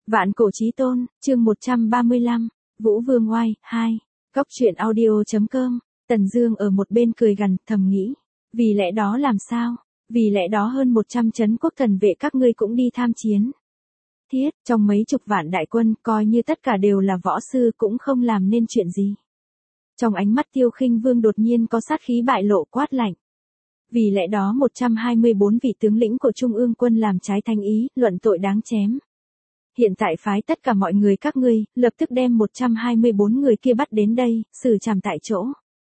Vạn cổ chí tôn, chương 135, Vũ Vương oai, 2. Cóc truyện audio.com, Tần Dương ở một bên cười gằn, thầm nghĩ. Vì lẽ đó làm sao? Vì lẽ đó hơn 100 trấn quốc thần vệ các ngươi cũng đi tham chiến. Thiết, trong mấy chục vạn đại quân, coi như tất cả đều là võ sư cũng không làm nên chuyện gì. Trong ánh mắt Tiêu Khinh Vương đột nhiên có sát khí bại lộ, quát lạnh. Vì lẽ đó 124 vị tướng lĩnh của Trung ương quân làm trái thánh ý, luận tội đáng chém. Hiện tại phái tất cả mọi người các ngươi, lập tức đem 124 người kia bắt đến đây, xử trảm tại chỗ.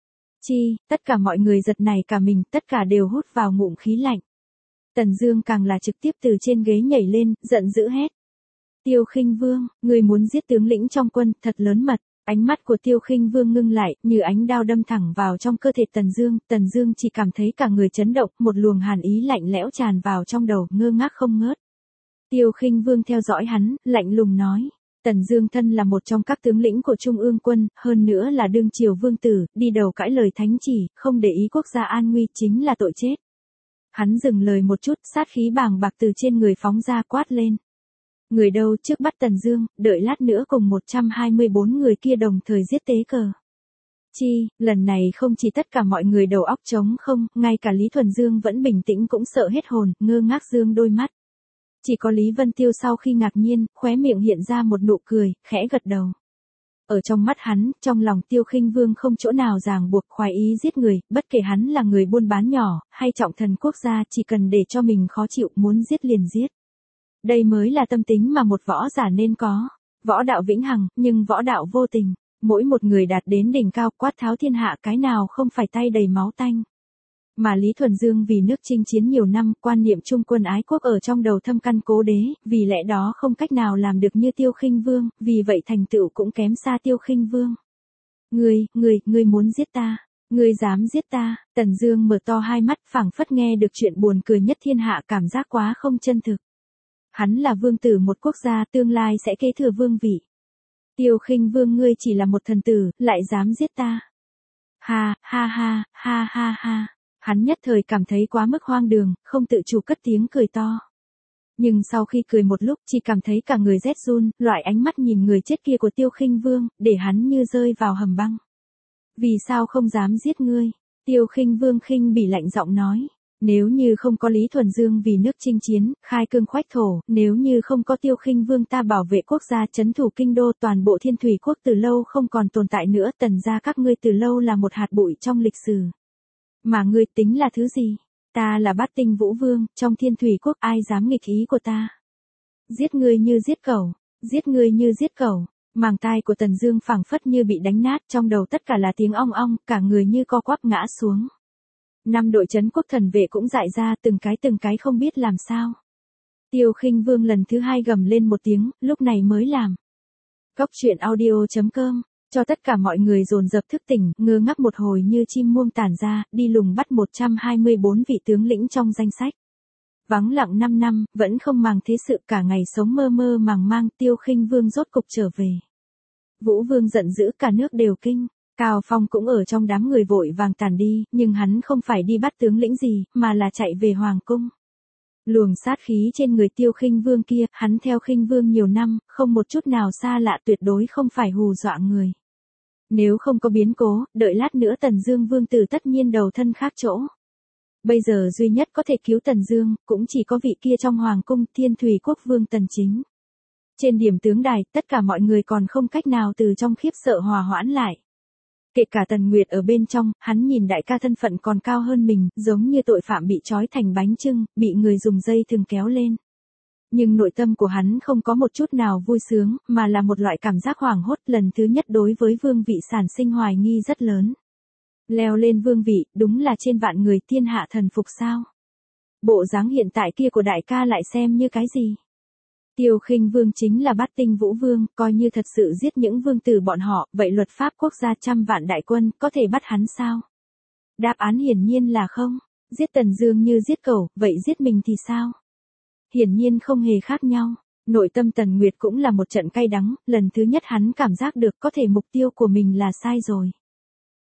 Chi, tất cả mọi người giật nảy cả mình, tất cả đều hút vào ngụm khí lạnh. Tần Dương càng là trực tiếp từ trên ghế nhảy lên, giận dữ hét. Tiêu Khinh Vương, ngươi muốn giết tướng lĩnh trong quân, thật lớn mật. Ánh mắt của Tiêu Khinh Vương ngưng lại, như ánh đao đâm thẳng vào trong cơ thể Tần Dương chỉ cảm thấy cả người chấn động, một luồng hàn ý lạnh lẽo tràn vào trong đầu, ngơ ngác không ngớt. Tiêu Khinh Vương theo dõi hắn, lạnh lùng nói. Tần Dương thân là một trong các tướng lĩnh của Trung ương quân, hơn nữa là đương triều vương tử, đi đầu cãi lời thánh chỉ, không để ý quốc gia an nguy chính là tội chết. Hắn dừng lời một chút, sát khí bàng bạc từ trên người phóng ra, quát lên. Người đâu, trước bắt Tần Dương, đợi lát nữa cùng 124 người kia đồng thời giết tế cờ. Chi, lần này không chỉ tất cả mọi người đầu óc trống không, ngay cả Lý Thuần Dương vẫn bình tĩnh cũng sợ hết hồn, ngơ ngác dương đôi mắt. Chỉ có Lý Vân Tiêu sau khi ngạc nhiên, khóe miệng hiện ra một nụ cười, khẽ gật đầu. Ở trong mắt hắn, trong lòng Tiêu Khinh Vương không chỗ nào ràng buộc khoái ý giết người, bất kể hắn là người buôn bán nhỏ, hay trọng thần quốc gia, chỉ cần để cho mình khó chịu, muốn giết liền giết. Đây mới là tâm tính mà một võ giả nên có. Võ đạo vĩnh hằng, nhưng võ đạo vô tình. Mỗi một người đạt đến đỉnh cao, quát tháo thiên hạ, cái nào không phải tay đầy máu tanh. Mà Lý Thuần Dương vì nước chinh chiến nhiều năm, quan niệm trung quân ái quốc ở trong đầu thâm căn cố đế, vì lẽ đó không cách nào làm được như Tiêu Khinh Vương, vì vậy thành tựu cũng kém xa Tiêu Khinh Vương. Ngươi muốn giết ta? Ngươi dám giết ta? Tần Dương mở to hai mắt, phảng phất nghe được chuyện buồn cười nhất thiên hạ, cảm giác quá không chân thực. Hắn là vương tử một quốc gia, tương lai sẽ kế thừa vương vị. Tiêu Khinh Vương, ngươi chỉ là một thần tử, lại dám giết ta? Ha ha ha, ha ha ha. Hắn nhất thời cảm thấy quá mức hoang đường, không tự chủ cất tiếng cười to. Nhưng sau khi cười một lúc, chỉ cảm thấy cả người rét run, loại ánh mắt nhìn người chết kia của Tiêu Khinh Vương, để hắn như rơi vào hầm băng. Vì sao không dám giết ngươi? Tiêu Khinh Vương khinh bỉ lạnh giọng nói. Nếu như không có Lý Thuần Dương vì nước chinh chiến, khai cương khoách thổ, nếu như không có Tiêu Khinh Vương ta bảo vệ quốc gia, trấn thủ kinh đô, toàn bộ Thiên Thủy quốc từ lâu không còn tồn tại nữa, Tần gia các ngươi từ lâu là một hạt bụi trong lịch sử. Mà ngươi tính là thứ gì? Ta là Bát Tinh Vũ Vương, trong Thiên Thủy quốc ai dám nghịch ý của ta? Giết ngươi như giết cẩu, giết ngươi như giết cẩu. Màng tai của Tần Dương phảng phất như bị đánh nát, trong đầu tất cả là tiếng ong ong, cả người như co quắp ngã xuống. 5 đội trấn quốc thần vệ cũng dại ra, từng cái không biết làm sao. Tiêu Khinh Vương lần thứ 2 gầm lên một tiếng, lúc này mới làm. Cóc truyện audio.com, cho tất cả mọi người dồn dập thức tỉnh, ngơ ngác một hồi như chim muông tản ra, đi lùng bắt 124 vị tướng lĩnh trong danh sách. Vắng lặng 5 năm, vẫn không màng thế sự, cả ngày sống mơ mơ màng mang, Tiêu Khinh Vương rốt cục trở về. Vũ Vương giận dữ, cả nước đều kinh. Cao Phong cũng ở trong đám người vội vàng tản đi, nhưng hắn không phải đi bắt tướng lĩnh gì, mà là chạy về hoàng cung. Luồng sát khí trên người Tiêu Khinh Vương kia, hắn theo Khinh Vương nhiều năm, không một chút nào xa lạ, tuyệt đối không phải hù dọa người. Nếu không có biến cố, đợi lát nữa Tần Dương vương tử tất nhiên đầu thân khác chỗ. Bây giờ duy nhất có thể cứu Tần Dương, cũng chỉ có vị kia trong hoàng cung, Thiên Thủy quốc vương Tần Chính. Trên điểm tướng đài, tất cả mọi người còn không cách nào từ trong khiếp sợ hòa hoãn lại. Kể cả Tần Nguyệt ở bên trong, hắn nhìn đại ca thân phận còn cao hơn mình, giống như tội phạm bị trói thành bánh chưng, bị người dùng dây thừng kéo lên. Nhưng nội tâm của hắn không có một chút nào vui sướng, mà là một loại cảm giác hoảng hốt, lần thứ nhất đối với vương vị sản sinh hoài nghi rất lớn. Leo lên vương vị, đúng là trên vạn người thiên hạ thần phục sao? Bộ dáng hiện tại kia của đại ca lại xem như cái gì? Tiêu Khinh Vương chính là Bát Tinh Vũ Vương, coi như thật sự giết những vương tử bọn họ, vậy luật pháp quốc gia 100 vạn đại quân, có thể bắt hắn sao? Đáp án hiển nhiên là không. Giết Tần Dương như giết cẩu, vậy giết mình thì sao? Hiển nhiên không hề khác nhau. Nội tâm Tần Nguyệt cũng là một trận cay đắng, lần thứ nhất hắn cảm giác được có thể mục tiêu của mình là sai rồi.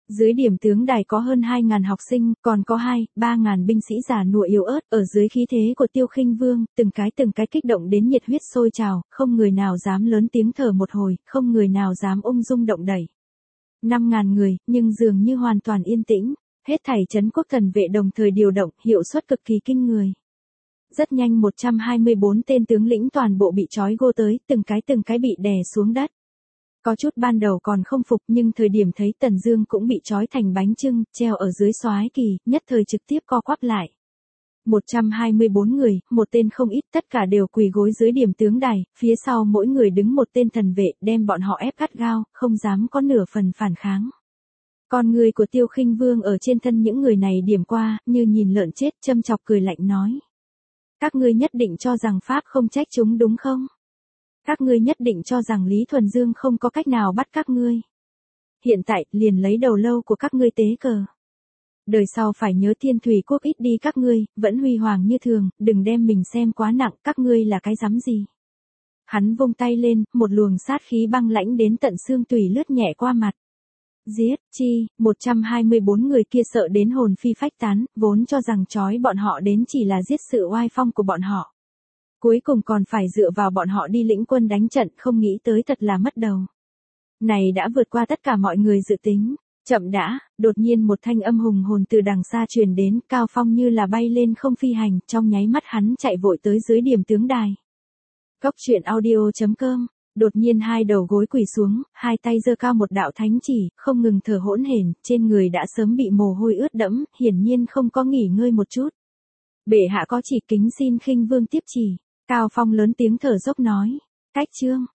Dưới điểm tướng đài có hơn 2.000 học sinh, còn có 2-3.000 binh sĩ già nua yếu ớt, ở dưới khí thế của Tiêu Khinh Vương, từng cái kích động đến nhiệt huyết sôi trào, không người nào dám lớn tiếng thở một hồi, không người nào dám ung dung động đẩy. 5.000 người, nhưng dường như hoàn toàn yên tĩnh, hết thảy trấn quốc thần vệ đồng thời điều động, hiệu suất cực kỳ kinh người. Rất nhanh 124 tên tướng lĩnh toàn bộ bị trói gô tới, từng cái bị đè xuống đất. Có chút ban đầu còn không phục nhưng thời điểm thấy Tần Dương cũng bị trói thành bánh chưng, treo ở dưới soái kỳ, nhất thời trực tiếp co quắp lại. 124 người, một tên không ít, tất cả đều quỳ gối dưới điểm tướng đài, phía sau mỗi người đứng một tên thần vệ, đem bọn họ ép gắt gao, không dám có nửa phần phản kháng. Con người của Tiêu Khinh Vương ở trên thân những người này điểm qua, như nhìn lợn chết, châm chọc cười lạnh nói: "Các ngươi nhất định cho rằng pháp không trách chúng đúng không? Các ngươi nhất định cho rằng Lý Thuần Dương không có cách nào bắt các ngươi. Hiện tại, liền lấy đầu lâu của các ngươi tế cờ. Đời sau phải nhớ Thiên Thủy Quốc ít đi các ngươi, vẫn huy hoàng như thường, đừng đem mình xem quá nặng, các ngươi là cái rắm gì." Hắn vung tay lên, một luồng sát khí băng lãnh đến tận xương tủy lướt nhẹ qua mặt. Giết, 124 người kia sợ đến hồn phi phách tán, vốn cho rằng trói bọn họ đến chỉ là giết sự oai phong của bọn họ. Cuối cùng còn phải dựa vào bọn họ đi lĩnh quân đánh trận, không nghĩ tới thật là mất đầu. Này đã vượt qua tất cả mọi người dự tính. Chậm đã, đột nhiên một thanh âm hùng hồn từ đằng xa truyền đến, Cao Phong như là bay lên không phi hành, trong nháy mắt hắn chạy vội tới dưới điểm tướng đài. Cốc truyện audio.com. Đột nhiên hai đầu gối quỳ xuống, hai tay giơ cao một đạo thánh chỉ, không ngừng thở hỗn hển, trên người đã sớm bị mồ hôi ướt đẫm, hiển nhiên không có nghỉ ngơi một chút. Bệ hạ có chỉ, kính xin Khinh Vương tiếp chỉ. Cao Phong lớn tiếng thở dốc nói. Cách chương.